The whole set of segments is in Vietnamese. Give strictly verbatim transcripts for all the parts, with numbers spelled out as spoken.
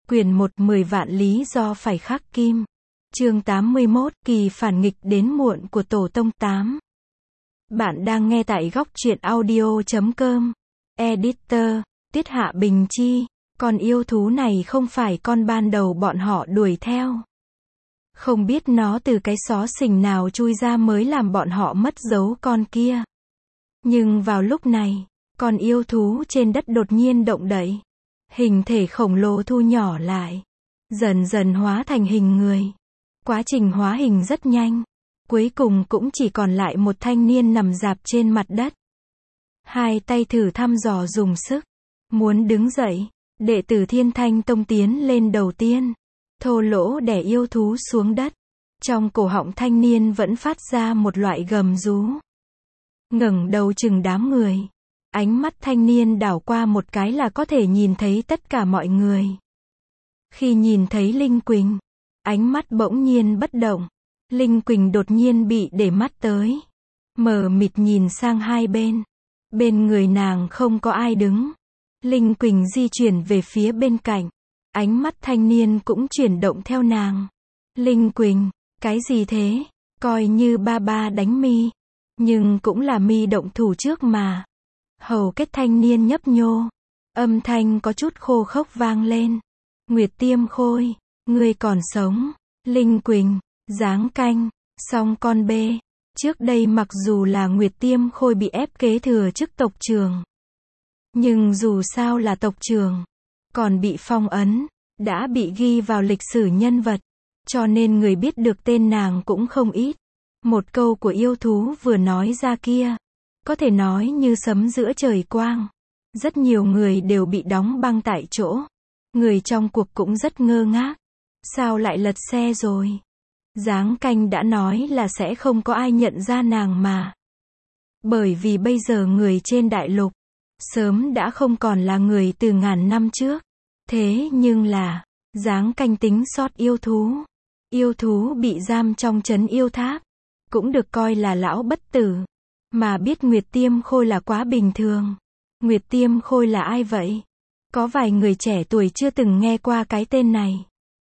Quyển một mười vạn lý do phải khắc kim. Chương tám mươi mốt, kỳ phản nghịch đến muộn của Tổ Tông tám. Bạn đang nghe tại góc truyện audio chấm com. Editor, Tiết Hạ Bình Chi. Con yêu thú này không phải con ban đầu bọn họ đuổi theo. Không biết nó từ cái xó xỉnh nào chui ra mới làm bọn họ mất dấu con kia. Nhưng vào lúc này, con yêu thú trên đất đột nhiên động đậy. Hình thể khổng lồ thu nhỏ lại. Dần dần hóa thành hình người. Quá trình hóa hình rất nhanh. Cuối cùng cũng chỉ còn lại một thanh niên nằm rạp trên mặt đất. Hai tay thử thăm dò dùng sức. Muốn đứng dậy. Đệ tử Thiên Thanh Tông tiến lên đầu tiên. Thô lỗ đè yêu thú xuống đất. Trong cổ họng thanh niên vẫn phát ra một loại gầm rú. Ngẩng đầu chừng đám người. Ánh mắt thanh niên đảo qua một cái là có thể nhìn thấy tất cả mọi người. Khi nhìn thấy Linh Quỳnh, ánh mắt bỗng nhiên bất động. Linh Quỳnh đột nhiên bị để mắt tới. Mờ mịt nhìn sang hai bên. Bên người nàng không có ai đứng. Linh Quỳnh di chuyển về phía bên cạnh. Ánh mắt thanh niên cũng chuyển động theo nàng. Linh Quỳnh, cái gì thế? Coi như ba ba đánh mi. Nhưng cũng là mi động thủ trước mà. Hầu kết thanh niên nhấp nhô. Âm thanh có chút khô khốc vang lên. Nguyệt Tiêm Khôi, ngươi còn sống. Linh Quỳnh, Giáng Canh, song con bê. Trước đây mặc dù là Nguyệt Tiêm Khôi bị ép kế thừa chức tộc trưởng. Nhưng dù sao là tộc trưởng. Còn bị phong ấn. Đã bị ghi vào lịch sử nhân vật. Cho nên người biết được tên nàng cũng không ít. Một câu của yêu thú vừa nói ra kia. Có thể nói như sấm giữa trời quang. Rất nhiều người đều bị đóng băng tại chỗ. Người trong cuộc cũng rất ngơ ngác. Sao lại lật xe rồi? Giáng Canh đã nói là sẽ không có ai nhận ra nàng mà. Bởi vì bây giờ người trên đại lục. Sớm đã không còn là người từ ngàn năm trước. Thế nhưng là. Giáng Canh tính sót yêu thú. Yêu thú bị giam trong trấn yêu tháp. Cũng được coi là lão bất tử. Mà biết Nguyệt Tiêm Khôi là quá bình thường. Nguyệt Tiêm Khôi là ai vậy? Có vài người trẻ tuổi chưa từng nghe qua cái tên này.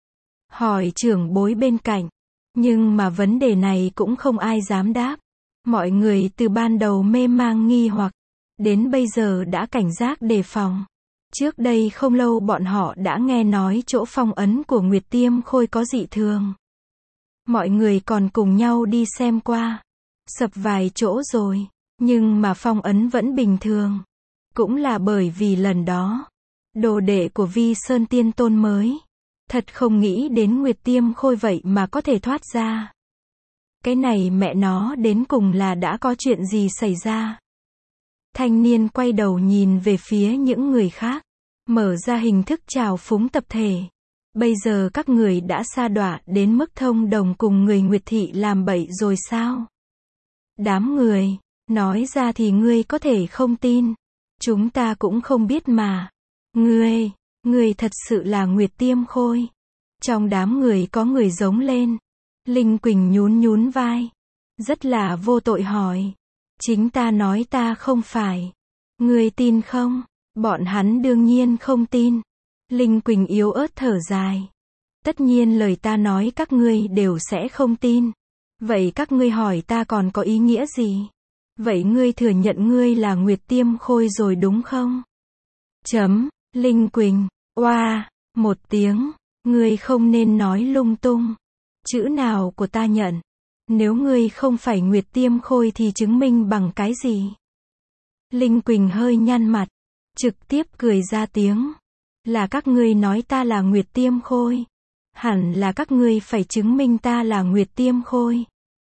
Hỏi trưởng bối bên cạnh. Nhưng mà vấn đề này cũng không ai dám đáp. Mọi người từ ban đầu mê mang nghi hoặc. Đến bây giờ đã cảnh giác đề phòng. Trước đây không lâu bọn họ đã nghe nói chỗ phong ấn của Nguyệt Tiêm Khôi có dị thường. Mọi người còn cùng nhau đi xem qua. Sập vài chỗ rồi. Nhưng mà phong ấn vẫn bình thường. Cũng là bởi vì lần đó. Đồ đệ của Vi Sơn Tiên Tôn mới. Thật không nghĩ đến Nguyệt Tiêm Khôi vậy mà có thể thoát ra. Cái này mẹ nó đến cùng là đã có chuyện gì xảy ra. Thanh niên quay đầu nhìn về phía những người khác. Mở ra hình thức trào phúng tập thể. Bây giờ các người đã sa đọa đến mức thông đồng cùng người Nguyệt Thị làm bậy rồi sao? Đám người, nói ra thì ngươi có thể không tin. Chúng ta cũng không biết mà. Ngươi, ngươi thật sự là Nguyệt Tiêm Khôi. Trong đám người có người giống lên. Linh Quỳnh nhún nhún vai. Rất là vô tội hỏi. Chính ta nói ta không phải. Ngươi tin không? Bọn hắn đương nhiên không tin. Linh Quỳnh yếu ớt thở dài. Tất nhiên lời ta nói các ngươi đều sẽ không tin. Vậy các ngươi hỏi ta còn có ý nghĩa gì? Vậy ngươi thừa nhận ngươi là Nguyệt Tiêm Khôi rồi đúng không? Chấm, Linh Quỳnh, oa, một tiếng, ngươi không nên nói lung tung. Chữ nào của ta nhận? Nếu ngươi không phải Nguyệt Tiêm Khôi thì chứng minh bằng cái gì? Linh Quỳnh hơi nhăn mặt, trực tiếp cười ra tiếng. Là các ngươi nói ta là Nguyệt Tiêm Khôi. Hẳn là các ngươi phải chứng minh ta là Nguyệt Tiêm Khôi.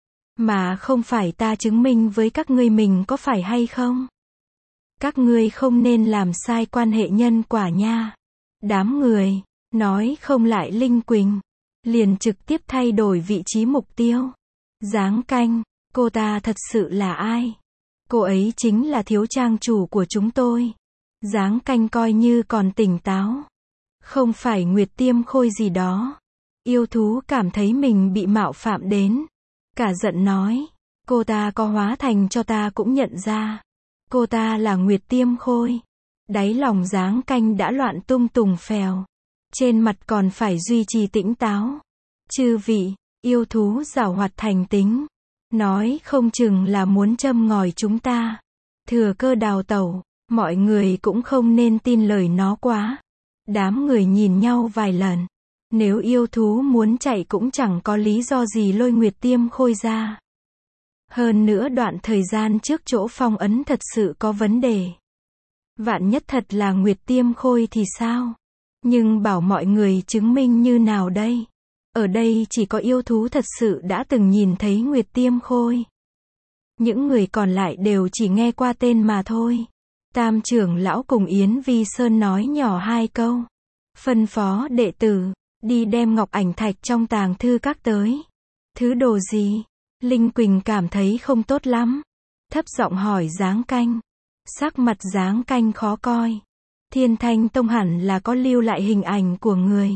Mà không phải ta chứng minh với các ngươi mình có phải hay không? Các ngươi không nên làm sai quan hệ nhân quả nha. Đám người, nói không lại Linh Quỳnh. Liền trực tiếp thay đổi vị trí mục tiêu. Giáng Canh, cô ta thật sự là ai? Cô ấy chính là thiếu trang chủ của chúng tôi. Giáng Canh coi như còn tỉnh táo. Không phải Nguyệt Tiêm Khôi gì đó. Yêu thú cảm thấy mình bị mạo phạm đến. Cả giận nói. Cô ta có hóa thành cho ta cũng nhận ra. Cô ta là Nguyệt Tiêm Khôi. Đáy lòng Giáng Canh đã loạn tung tùng phèo. trên mặt còn phải duy trì tỉnh táo. Chư vị, yêu thú giảo hoạt thành tính, nói không chừng là muốn châm ngòi chúng ta, thừa cơ đào tẩu, mọi người cũng không nên tin lời nó quá. Đám người nhìn nhau vài lần, nếu yêu thú muốn chạy cũng chẳng có lý do gì lôi Nguyệt Tiêm Khôi ra. Hơn nữa đoạn thời gian trước chỗ phong ấn thật sự có vấn đề. Vạn nhất thật là Nguyệt Tiêm Khôi thì sao? Nhưng bảo mọi người chứng minh như nào đây? Ở đây chỉ có yêu thú thật sự đã từng nhìn thấy Nguyệt Tiêm Khôi. Những người còn lại đều chỉ nghe qua tên mà thôi. Tam trưởng lão cùng Yến Vi Sơn nói nhỏ hai câu. Phân phó đệ tử, đi đem ngọc ảnh thạch trong tàng thư các tới. Thứ đồ gì? Linh Quỳnh cảm thấy không tốt lắm. Thấp giọng hỏi Giáng Canh. Sắc mặt Giáng Canh khó coi. Thiên Thanh Tông hẳn là có lưu lại hình ảnh của người.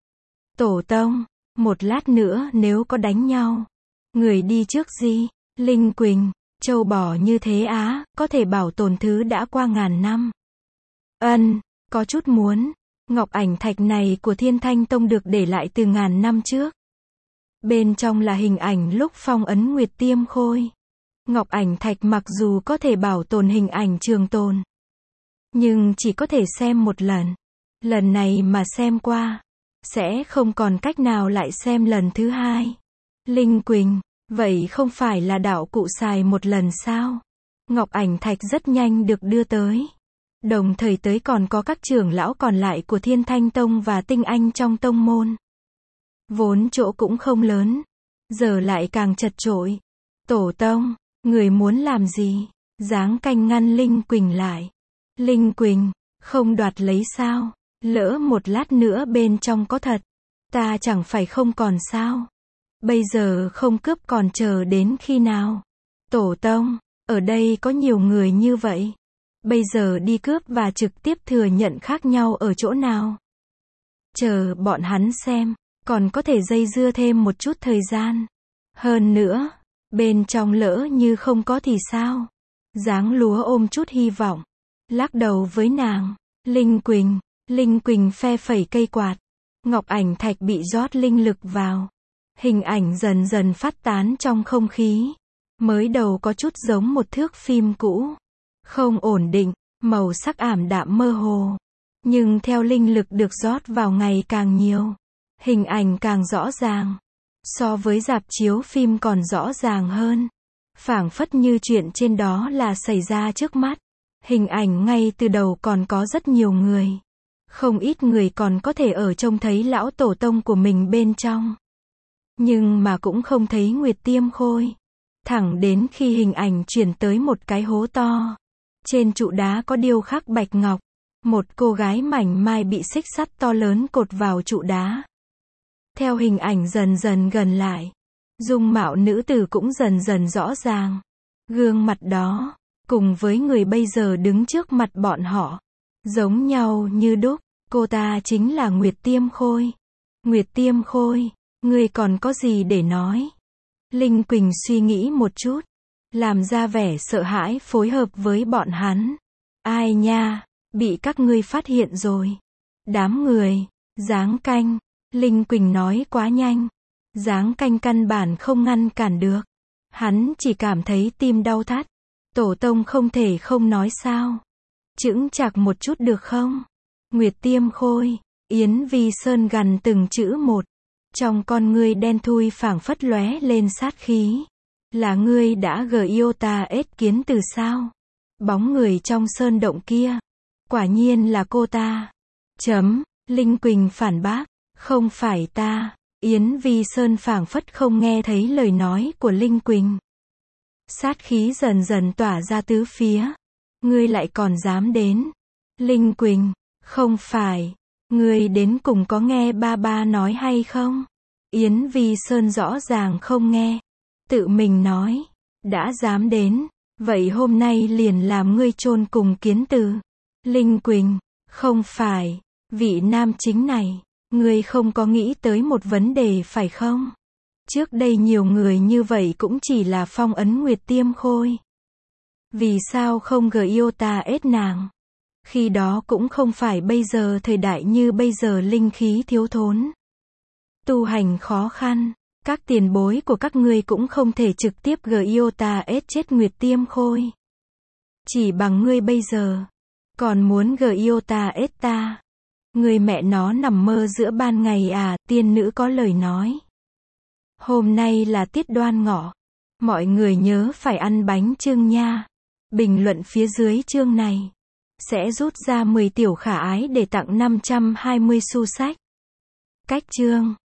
Tổ tông, một lát nữa nếu có đánh nhau, người đi trước gì? Linh Quỳnh, châu bò như thế á, có thể bảo tồn thứ đã qua ngàn năm. Ân, có chút muốn. Ngọc ảnh thạch này của Thiên Thanh Tông được để lại từ ngàn năm trước. Bên trong là hình ảnh lúc phong ấn Nguyệt Tiêm Khôi. Ngọc ảnh thạch mặc dù có thể bảo tồn hình ảnh trường tồn, nhưng chỉ có thể xem một lần. Lần này mà xem qua, sẽ không còn cách nào lại xem lần thứ hai. Linh Quỳnh, vậy không phải là đạo cụ xài một lần sao? Ngọc ảnh thạch rất nhanh được đưa tới. Đồng thời tới còn có các trưởng lão còn lại của Thiên Thanh Tông và tinh anh trong tông môn. Vốn chỗ cũng không lớn, giờ lại càng chật chội. Tổ tông, người muốn làm gì? Giáng Canh ngăn Linh Quỳnh lại. Linh Quỳnh, không đoạt lấy sao? Lỡ một lát nữa bên trong có thật, ta chẳng phải không còn sao? Bây giờ không cướp còn chờ đến khi nào? Tổ tông, ở đây có nhiều người như vậy. Bây giờ đi cướp và trực tiếp thừa nhận khác nhau ở chỗ nào? Chờ bọn hắn xem, còn có thể dây dưa thêm một chút thời gian. Hơn nữa, bên trong lỡ như không có thì sao? Giáng Lúa ôm chút hy vọng, lắc đầu với nàng. Linh Quỳnh, Linh Quỳnh phe phẩy cây quạt. Ngọc ảnh thạch bị rót linh lực vào. Hình ảnh dần dần phát tán trong không khí. Mới đầu có chút giống một thước phim cũ. Không ổn định, màu sắc ảm đạm mơ hồ. Nhưng theo linh lực được rót vào ngày càng nhiều, hình ảnh càng rõ ràng. So với rạp chiếu phim còn rõ ràng hơn. Phảng phất như chuyện trên đó là xảy ra trước mắt. Hình ảnh ngay từ đầu còn có rất nhiều người. Không ít người còn có thể ở trông thấy lão tổ tông của mình bên trong. Nhưng mà cũng không thấy Nguyệt Tiêm Khôi. Thẳng đến khi hình ảnh chuyển tới một cái hố to. Trên trụ đá có điêu khắc bạch ngọc. Một cô gái mảnh mai bị xích sắt to lớn cột vào trụ đá. Theo hình ảnh dần dần gần lại, dung mạo nữ tử cũng dần dần rõ ràng. Gương mặt đó, cùng với người bây giờ đứng trước mặt bọn họ, giống nhau như đúc. Cô ta chính là Nguyệt Tiêm Khôi. Nguyệt Tiêm Khôi, ngươi còn có gì để nói? Linh Quỳnh suy nghĩ một chút, làm ra vẻ sợ hãi phối hợp với bọn hắn. Ai nha, bị các ngươi phát hiện rồi. Đám người, Giáng Canh. Linh Quỳnh nói quá nhanh. Giáng Canh căn bản không ngăn cản được. Hắn chỉ cảm thấy tim đau thắt. Tổ tông không thể không nói sao? Chững chạc một chút được không? Nguyệt Tiêm Khôi. Yến Vi Sơn gằn từng chữ một. Trong con ngươi đen thui phảng phất lóe lên sát khí. Là ngươi đã gờ yêu ta ết kiến từ sao? Bóng người trong sơn động kia. Quả nhiên là cô ta. Chấm. Linh Quỳnh phản bác. Không phải ta. Yến Vi Sơn phảng phất không nghe thấy lời nói của Linh Quỳnh. Sát khí dần dần tỏa ra tứ phía. Ngươi lại còn dám đến. Linh Quỳnh, không phải. Ngươi đến cùng có nghe ba ba nói hay không? Yến Vi Sơn rõ ràng không nghe. Tự mình nói. Đã dám đến. Vậy hôm nay liền làm ngươi chôn cùng kiến từ. Linh Quỳnh, không phải. Vị nam chính này. Ngươi không có nghĩ tới một vấn đề phải không? Trước đây nhiều người như vậy cũng chỉ là phong ấn Nguyệt Tiêm Khôi. Vì sao không gờ yêu ta ết nàng? Khi đó cũng không phải bây giờ thời đại như bây giờ linh khí thiếu thốn. Tu hành khó khăn. Các tiền bối của các ngươi cũng không thể trực tiếp Giota S chết Nguyệt Tiêm Khôi. Chỉ bằng ngươi bây giờ. Còn muốn Giota S ta. Ngươi mẹ nó nằm mơ giữa ban ngày à, tiên nữ có lời nói. Hôm nay là tiết Đoan Ngọ. Mọi người nhớ phải ăn bánh chưng nha. Bình luận phía dưới chương này. Sẽ rút ra mười tiểu khả ái để tặng năm trăm hai mươi xu sách. Cách chương.